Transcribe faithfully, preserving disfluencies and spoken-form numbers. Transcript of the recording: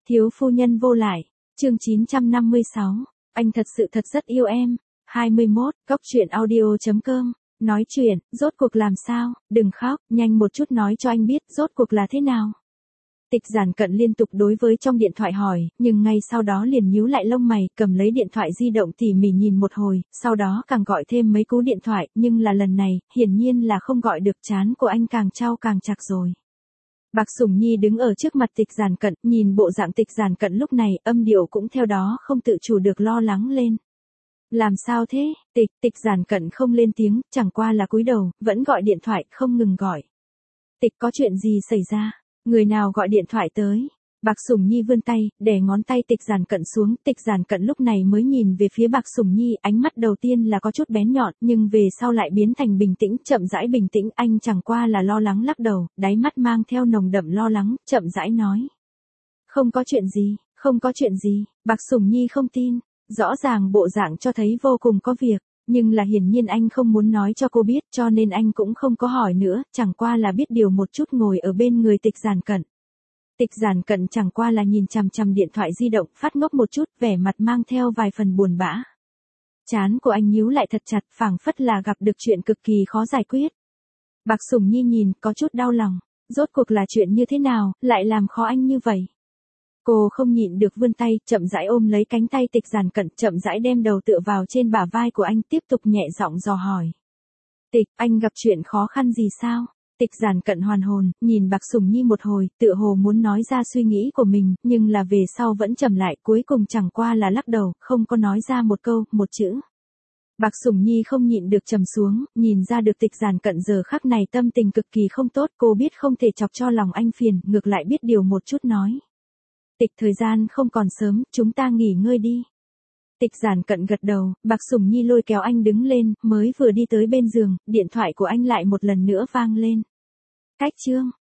Thiếu phu nhân vô lại, chương chín trăm năm mươi sáu, anh thật sự thật rất yêu em. hai mươi mốt, góc truyện audio.com, nói chuyện, rốt cuộc làm sao, đừng khóc, nhanh một chút nói cho anh biết, rốt cuộc là thế nào. Tịch Giản Cận liên tục đối với trong điện thoại hỏi, nhưng ngay sau đó liền nhíu lại lông mày, cầm lấy điện thoại di động tỉ mỉ nhìn một hồi, sau đó càng gọi thêm mấy cú điện thoại, nhưng là lần này, hiển nhiên là không gọi được, trán của anh càng trao càng chặt rồi. Bạc Sủng Nhi đứng ở trước mặt Tịch Giản Cận, nhìn bộ dạng Tịch Giản Cận lúc này, âm điệu cũng theo đó không tự chủ được lo lắng lên. Làm sao thế? Tịch, Tịch Giản Cận không lên tiếng, chẳng qua là cúi đầu, vẫn gọi điện thoại, không ngừng gọi. Tịch, có chuyện gì xảy ra? Người nào gọi điện thoại tới? Bạc Sủng Nhi vươn tay, đè ngón tay Tịch Giản Cận xuống, Tịch Giản Cận lúc này mới nhìn về phía Bạc Sủng Nhi, ánh mắt đầu tiên là có chút bén nhọn, nhưng về sau lại biến thành bình tĩnh, chậm rãi bình tĩnh, anh chẳng qua là lo lắng lắc đầu, đáy mắt mang theo nồng đậm lo lắng, chậm rãi nói. Không có chuyện gì, không có chuyện gì, Bạc Sủng Nhi không tin, rõ ràng bộ dạng cho thấy vô cùng có việc. Nhưng là hiển nhiên anh không muốn nói cho cô biết, cho nên anh cũng không có hỏi nữa, chẳng qua là biết điều một chút ngồi ở bên người Tịch Giản Cận. Tịch Giản Cận chẳng qua là nhìn chằm chằm điện thoại di động, phát ngốc một chút, vẻ mặt mang theo vài phần buồn bã. Trán của anh nhíu lại thật chặt, phảng phất là gặp được chuyện cực kỳ khó giải quyết. Bạc Sủng Nhi nhìn, có chút đau lòng, rốt cuộc là chuyện như thế nào, lại làm khó anh như vậy. Cô không nhịn được vươn tay, chậm rãi ôm lấy cánh tay Tịch Giản Cận, chậm rãi đem đầu tựa vào trên bả vai của anh, tiếp tục nhẹ giọng dò hỏi. Tịch, anh gặp chuyện khó khăn gì sao? Tịch Giản Cận hoàn hồn, nhìn Bạc Sủng Nhi một hồi, tựa hồ muốn nói ra suy nghĩ của mình, nhưng là về sau vẫn trầm lại, cuối cùng chẳng qua là lắc đầu, không có nói ra một câu, một chữ. Bạc Sủng Nhi không nhịn được trầm xuống, nhìn ra được Tịch Giản Cận giờ khắc này tâm tình cực kỳ không tốt, cô biết không thể chọc cho lòng anh phiền, ngược lại biết điều một chút nói. Tịch, thời gian không còn sớm, chúng ta nghỉ ngơi đi. Tịch Giản Cận gật đầu, Bạc Sủng Nhi lôi kéo anh đứng lên, mới vừa đi tới bên giường, điện thoại của anh lại một lần nữa vang lên. Cách chương,